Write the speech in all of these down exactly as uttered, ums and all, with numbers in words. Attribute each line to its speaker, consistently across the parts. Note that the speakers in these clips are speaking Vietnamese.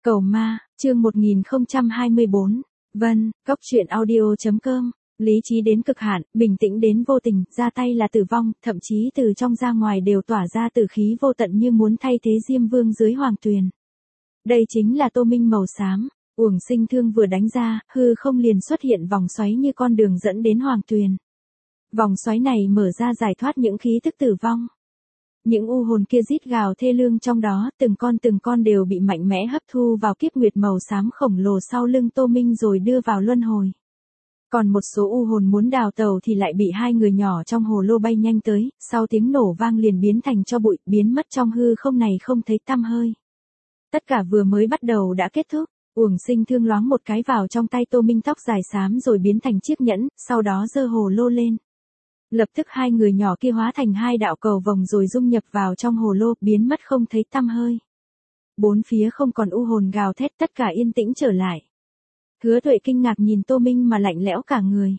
Speaker 1: Cầu ma, chương một nghìn không trăm hai mươi bốn. Vân, Cốc truyện audio.com. Lý trí đến cực hạn, bình tĩnh đến vô tình, ra tay là tử vong, thậm chí từ trong ra ngoài đều tỏa ra tử khí vô tận như muốn thay thế Diêm Vương dưới hoàng tuyền. Đây chính là Tô Minh màu xám. Uổng Sinh thương vừa đánh ra, hư không liền xuất hiện vòng xoáy như con đường dẫn đến hoàng tuyền. Vòng xoáy này mở ra giải thoát những khí tức tử vong. Những u hồn kia rít gào thê lương trong đó, từng con từng con đều bị mạnh mẽ hấp thu vào kiếp nguyệt màu xám khổng lồ sau lưng Tô Minh rồi đưa vào luân hồi. Còn một số u hồn muốn đào tàu thì lại bị hai người nhỏ trong hồ lô bay nhanh tới, sau tiếng nổ vang liền biến thành tro bụi, biến mất trong hư không này không thấy tăm hơi. Tất cả vừa mới bắt đầu đã kết thúc, Uổng Sinh thương loáng một cái vào trong tay Tô Minh tóc dài xám rồi biến thành chiếc nhẫn, sau đó giơ hồ lô lên. Lập tức hai người nhỏ kia hóa thành hai đạo cầu vồng rồi dung nhập vào trong hồ lô, biến mất không thấy tăm hơi. Bốn phía không còn u hồn gào thét, tất cả yên tĩnh trở lại. Hứa Tuệ kinh ngạc nhìn Tô Minh mà lạnh lẽo cả người.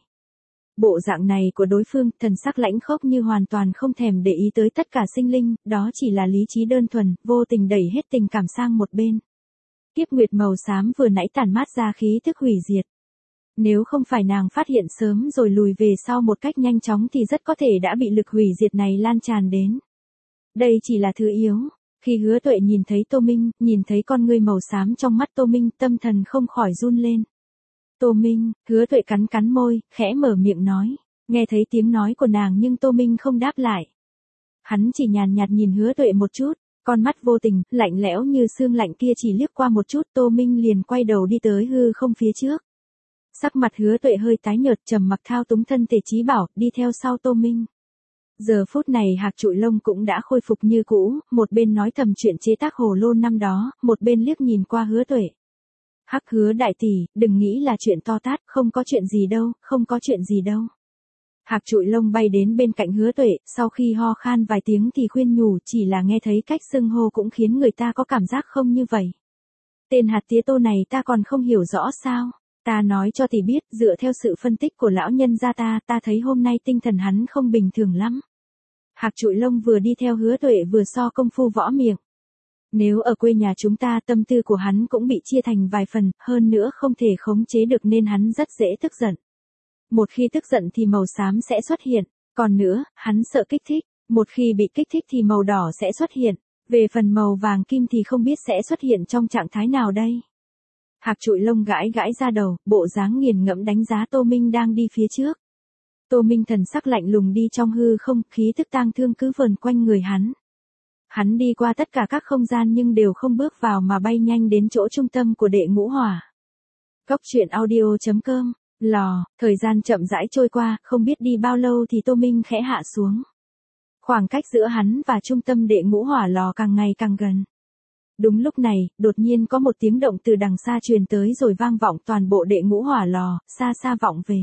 Speaker 1: Bộ dạng này của đối phương, thần sắc lãnh khốc như hoàn toàn không thèm để ý tới tất cả sinh linh, đó chỉ là lý trí đơn thuần, vô tình đẩy hết tình cảm sang một bên. Kiếp nguyệt màu xám vừa nãy tản mát ra khí thức hủy diệt. Nếu không phải nàng phát hiện sớm rồi lùi về sau một cách nhanh chóng thì rất có thể đã bị lực hủy diệt này lan tràn đến. Đây chỉ là thứ yếu. Khi Hứa Tuệ nhìn thấy Tô Minh, nhìn thấy con ngươi màu xám trong mắt Tô Minh, tâm thần không khỏi run lên. Tô Minh, Hứa Tuệ cắn cắn môi, khẽ mở miệng nói. Nghe thấy tiếng nói của nàng nhưng Tô Minh không đáp lại. Hắn chỉ nhàn nhạt nhìn Hứa Tuệ một chút, con mắt vô tình, lạnh lẽo như xương lạnh kia chỉ liếc qua một chút, Tô Minh liền quay đầu đi tới hư không phía trước. Sắc mặt Hứa Tuệ hơi tái nhợt, trầm mặc thao túng thân thể trí bảo, đi theo sau Tô Minh. Giờ phút này Hạc Trụi Lông cũng đã khôi phục như cũ, một bên nói thầm chuyện chế tác hồ lô năm đó, một bên liếc nhìn qua Hứa Tuệ. Hắc Hứa đại tỷ, đừng nghĩ là chuyện to tát, không có chuyện gì đâu, không có chuyện gì đâu. Hạc Trụi Lông bay đến bên cạnh Hứa Tuệ, sau khi ho khan vài tiếng thì khuyên nhủ, chỉ là nghe thấy cách xưng hô cũng khiến người ta có cảm giác không như vậy. Tên hạt tía Tô này ta còn không hiểu rõ sao? Ta nói cho tỷ biết, dựa theo sự phân tích của lão nhân gia ta, ta thấy hôm nay tinh thần hắn không bình thường lắm. Hạc Trụi Lông vừa đi theo Hứa Tuệ vừa so công phu võ miệng. Nếu ở quê nhà chúng ta tâm tư của hắn cũng bị chia thành vài phần, hơn nữa không thể khống chế được nên hắn rất dễ tức giận. Một khi tức giận thì màu xám sẽ xuất hiện, còn nữa, hắn sợ kích thích, một khi bị kích thích thì màu đỏ sẽ xuất hiện, về phần màu vàng kim thì không biết sẽ xuất hiện trong trạng thái nào đây. Hạc Trụi Lông gãi gãi ra đầu, bộ dáng nghiền ngẫm đánh giá Tô Minh đang đi phía trước. Tô Minh thần sắc lạnh lùng đi trong hư không, khí tức tang thương cứ vờn quanh người hắn. Hắn đi qua tất cả các không gian nhưng đều không bước vào mà bay nhanh đến chỗ trung tâm của đệ ngũ hỏa. Cốc truyện audio.com. Lò, thời gian chậm rãi trôi qua, không biết đi bao lâu thì Tô Minh khẽ hạ xuống. Khoảng cách giữa hắn và trung tâm đệ ngũ hỏa lò càng ngày càng gần. Đúng lúc này, đột nhiên có một tiếng động từ đằng xa truyền tới rồi vang vọng toàn bộ đệ ngũ hỏa lò, xa xa vọng về.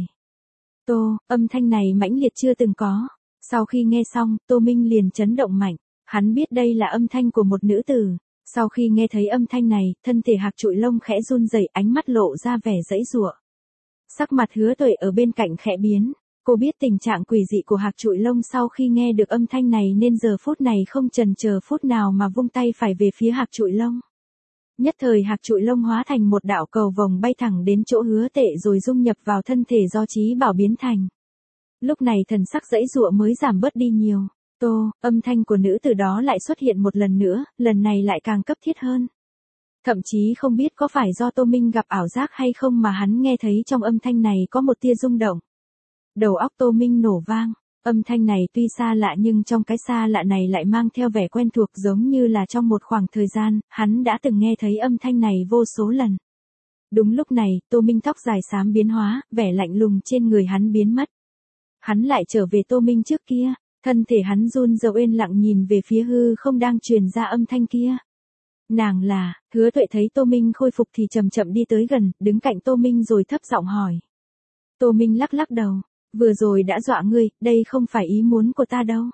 Speaker 1: Tô, âm thanh này mãnh liệt chưa từng có. Sau khi nghe xong, Tô Minh liền chấn động mạnh. Hắn biết đây là âm thanh của một nữ tử. Sau khi nghe thấy âm thanh này, thân thể Hạc Trụi Lông khẽ run rẩy, ánh mắt lộ ra vẻ giãy giụa. Sắc mặt Hứa Tuệ ở bên cạnh khẽ biến. Cô biết tình trạng quỷ dị của Hạc Trụi Lông sau khi nghe được âm thanh này nên giờ phút này không chần chờ phút nào mà vung tay phải về phía Hạc Trụi Lông. Nhất thời Hạc Trụi Lông hóa thành một đạo cầu vồng bay thẳng đến chỗ Hứa Tuệ rồi dung nhập vào thân thể do trí bảo biến thành. Lúc này thần sắc giãy giụa mới giảm bớt đi nhiều. Tô, âm thanh của nữ tử đó lại xuất hiện một lần nữa, lần này lại càng cấp thiết hơn. Thậm chí không biết có phải do Tô Minh gặp ảo giác hay không mà hắn nghe thấy trong âm thanh này có một tia rung động. Đầu óc Tô Minh nổ vang, âm thanh này tuy xa lạ nhưng trong cái xa lạ này lại mang theo vẻ quen thuộc giống như là trong một khoảng thời gian, hắn đã từng nghe thấy âm thanh này vô số lần. Đúng lúc này, Tô Minh tóc dài xám biến hóa, vẻ lạnh lùng trên người hắn biến mất. Hắn lại trở về Tô Minh trước kia, thân thể hắn run rẩy yên lặng nhìn về phía hư không đang truyền ra âm thanh kia. Nàng là, Hứa Tuệ thấy Tô Minh khôi phục thì chậm chậm đi tới gần, đứng cạnh Tô Minh rồi thấp giọng hỏi. Tô Minh lắc lắc đầu. Vừa rồi đã dọa ngươi, đây không phải ý muốn của ta đâu.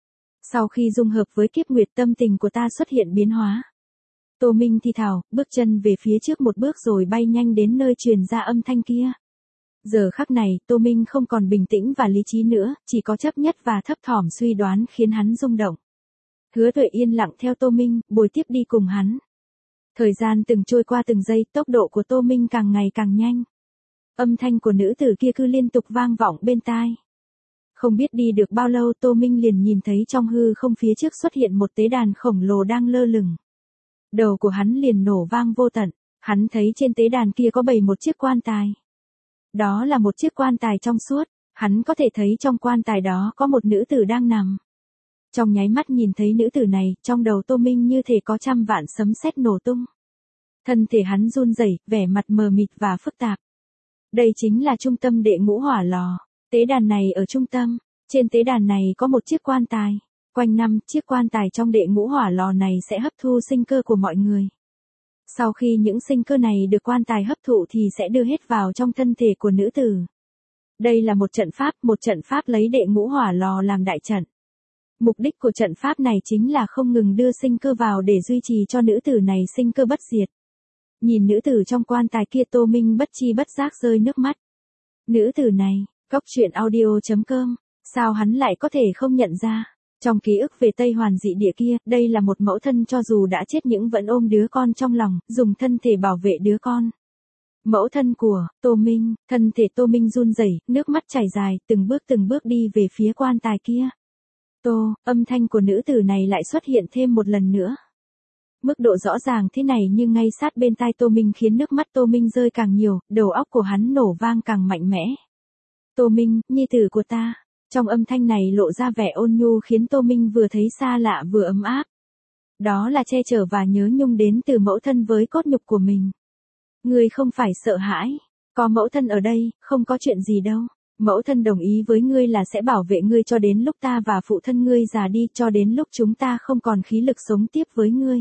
Speaker 1: Sau khi dung hợp với kiếp nguyệt tâm tình của ta xuất hiện biến hóa. Tô Minh thì thào, bước chân về phía trước một bước rồi bay nhanh đến nơi truyền ra âm thanh kia. Giờ khắc này, Tô Minh không còn bình tĩnh và lý trí nữa, chỉ có chấp nhất và thấp thỏm suy đoán khiến hắn rung động. Hứa Tuệ yên lặng theo Tô Minh, bồi tiếp đi cùng hắn. Thời gian từng trôi qua từng giây, tốc độ của Tô Minh càng ngày càng nhanh. Âm thanh của nữ tử kia cứ liên tục vang vọng bên tai. Không biết đi được bao lâu Tô Minh liền nhìn thấy trong hư không phía trước xuất hiện một tế đàn khổng lồ đang lơ lửng. Đầu của hắn liền nổ vang vô tận, hắn thấy trên tế đàn kia có bày một chiếc quan tài. Đó là một chiếc quan tài trong suốt, hắn có thể thấy trong quan tài đó có một nữ tử đang nằm. Trong nháy mắt nhìn thấy nữ tử này, trong đầu Tô Minh như thể có trăm vạn sấm sét nổ tung. Thân thể hắn run rẩy, vẻ mặt mờ mịt và phức tạp. Đây chính là trung tâm đệ ngũ hỏa lò. Tế đàn này ở trung tâm, trên tế đàn này có một chiếc quan tài. Quanh năm, chiếc quan tài trong đệ ngũ hỏa lò này sẽ hấp thu sinh cơ của mọi người. Sau khi những sinh cơ này được quan tài hấp thụ thì sẽ đưa hết vào trong thân thể của nữ tử. Đây là một trận pháp, một trận pháp lấy đệ ngũ hỏa lò làm đại trận. Mục đích của trận pháp này chính là không ngừng đưa sinh cơ vào để duy trì cho nữ tử này sinh cơ bất diệt. Nhìn nữ tử trong quan tài kia Tô Minh bất chi bất giác rơi nước mắt. Nữ tử này, Cốc truyện audio chấm com, sao hắn lại có thể không nhận ra? Trong ký ức về Tây Hoàn dị địa kia, đây là một mẫu thân cho dù đã chết nhưng vẫn ôm đứa con trong lòng, dùng thân thể bảo vệ đứa con. Mẫu thân của Tô Minh, thân thể Tô Minh run rẩy, nước mắt chảy dài, từng bước từng bước đi về phía quan tài kia. Tô, âm thanh của nữ tử này lại xuất hiện thêm một lần nữa. Mức độ rõ ràng thế này nhưng ngay sát bên tai Tô Minh khiến nước mắt Tô Minh rơi càng nhiều, đầu óc của hắn nổ vang càng mạnh mẽ. Tô Minh, nhi tử của ta. Trong âm thanh này lộ ra vẻ ôn nhu khiến Tô Minh vừa thấy xa lạ vừa ấm áp. Đó là che chở và nhớ nhung đến từ mẫu thân với cốt nhục của mình. Ngươi không phải sợ hãi, có mẫu thân ở đây, không có chuyện gì đâu. Mẫu thân đồng ý với ngươi là sẽ bảo vệ ngươi cho đến lúc ta và phụ thân ngươi già đi, cho đến lúc chúng ta không còn khí lực sống tiếp với ngươi.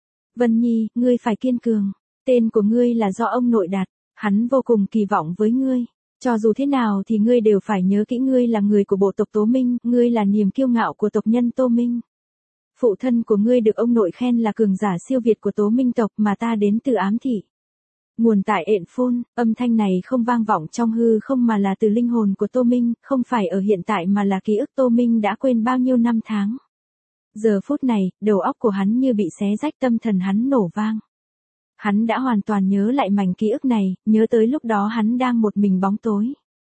Speaker 1: Vân Nhi, ngươi phải kiên cường, tên của ngươi là do ông nội đặt, hắn vô cùng kỳ vọng với ngươi. Cho dù thế nào thì ngươi đều phải nhớ kỹ ngươi là người của bộ tộc Tố Minh, ngươi là niềm kiêu ngạo của tộc nhân Tô Minh. Phụ thân của ngươi được ông nội khen là cường giả siêu việt của Tố Minh tộc mà ta đến từ ám thị. Nguồn tại ện phôn, âm thanh này không vang vọng trong hư không mà là từ linh hồn của Tô Minh, không phải ở hiện tại mà là ký ức Tô Minh đã quên bao nhiêu năm tháng. Giờ phút này, đầu óc của hắn như bị xé rách, tâm thần hắn nổ vang. Hắn đã hoàn toàn nhớ lại mảnh ký ức này, nhớ tới lúc đó hắn đang một mình bóng tối.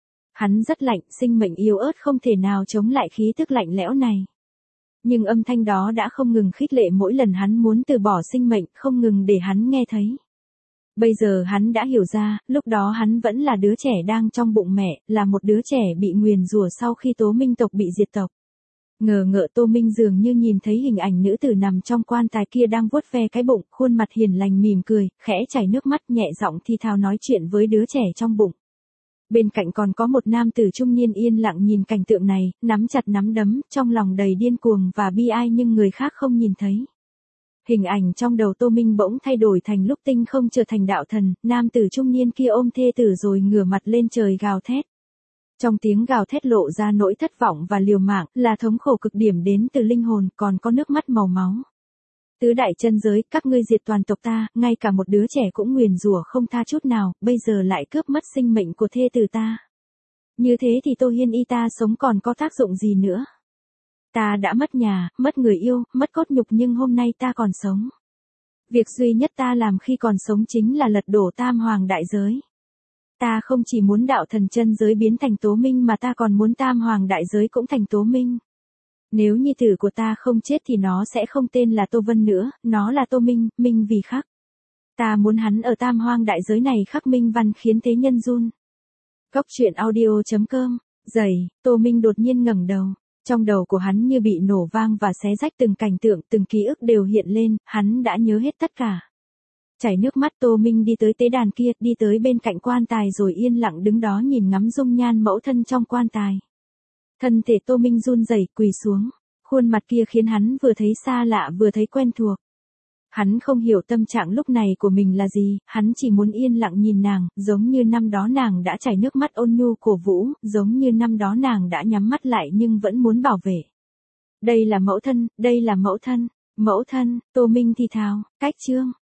Speaker 1: Hắn rất lạnh, sinh mệnh yếu ớt không thể nào chống lại khí tức lạnh lẽo này. Nhưng âm thanh đó đã không ngừng khích lệ mỗi lần hắn muốn từ bỏ sinh mệnh, không ngừng để hắn nghe thấy. Bây giờ hắn đã hiểu ra, lúc đó hắn vẫn là đứa trẻ đang trong bụng mẹ, là một đứa trẻ bị nguyền rủa sau khi Tố Minh tộc bị diệt tộc. Ngờ ngợ Tô Minh dường như nhìn thấy hình ảnh nữ tử nằm trong quan tài kia đang vuốt ve cái bụng, khuôn mặt hiền lành mỉm cười, khẽ chảy nước mắt, nhẹ giọng thi thao nói chuyện với đứa trẻ trong bụng. Bên cạnh còn có một nam tử trung niên yên lặng nhìn cảnh tượng này, nắm chặt nắm đấm, trong lòng đầy điên cuồng và bi ai nhưng người khác không nhìn thấy. Hình ảnh trong đầu Tô Minh bỗng thay đổi thành lúc tinh không trở thành đạo thần, nam tử trung niên kia ôm thê tử rồi ngửa mặt lên trời gào thét. Trong tiếng gào thét lộ ra nỗi thất vọng và liều mạng, là thống khổ cực điểm đến từ linh hồn, còn có nước mắt màu máu. Tứ đại chân giới, các ngươi diệt toàn tộc ta, ngay cả một đứa trẻ cũng nguyền rủa không tha chút nào, bây giờ lại cướp mất sinh mệnh của thê tử ta. Như thế thì Tô Hiên Y ta sống còn có tác dụng gì nữa? Ta đã mất nhà, mất người yêu, mất cốt nhục nhưng hôm nay ta còn sống. Việc duy nhất ta làm khi còn sống chính là lật đổ tam hoàng đại giới. Ta không chỉ muốn đạo thần chân giới biến thành Tố Minh mà ta còn muốn tam hoàng đại giới cũng thành Tố Minh. Nếu nhi tử của ta không chết thì nó sẽ không tên là Tô Vân nữa, nó là Tô Minh, Minh vì khắc. Ta muốn hắn ở tam hoang đại giới này khắc minh văn khiến thế nhân run. Cốc truyện audio chấm com, dày, Tô Minh đột nhiên ngẩng đầu. Trong đầu của hắn như bị nổ vang và xé rách từng cảnh tượng, từng ký ức đều hiện lên, hắn đã nhớ hết tất cả. Chảy nước mắt Tô Minh đi tới tế đàn kia, đi tới bên cạnh quan tài rồi yên lặng đứng đó nhìn ngắm dung nhan mẫu thân trong quan tài. Thân thể Tô Minh run rẩy quỳ xuống, khuôn mặt kia khiến hắn vừa thấy xa lạ vừa thấy quen thuộc. Hắn không hiểu tâm trạng lúc này của mình là gì, hắn chỉ muốn yên lặng nhìn nàng, giống như năm đó nàng đã chảy nước mắt ôn nhu cổ vũ, giống như năm đó nàng đã nhắm mắt lại nhưng vẫn muốn bảo vệ. Đây là mẫu thân, đây là mẫu thân, mẫu thân, Tô Minh thì thào, cách chương.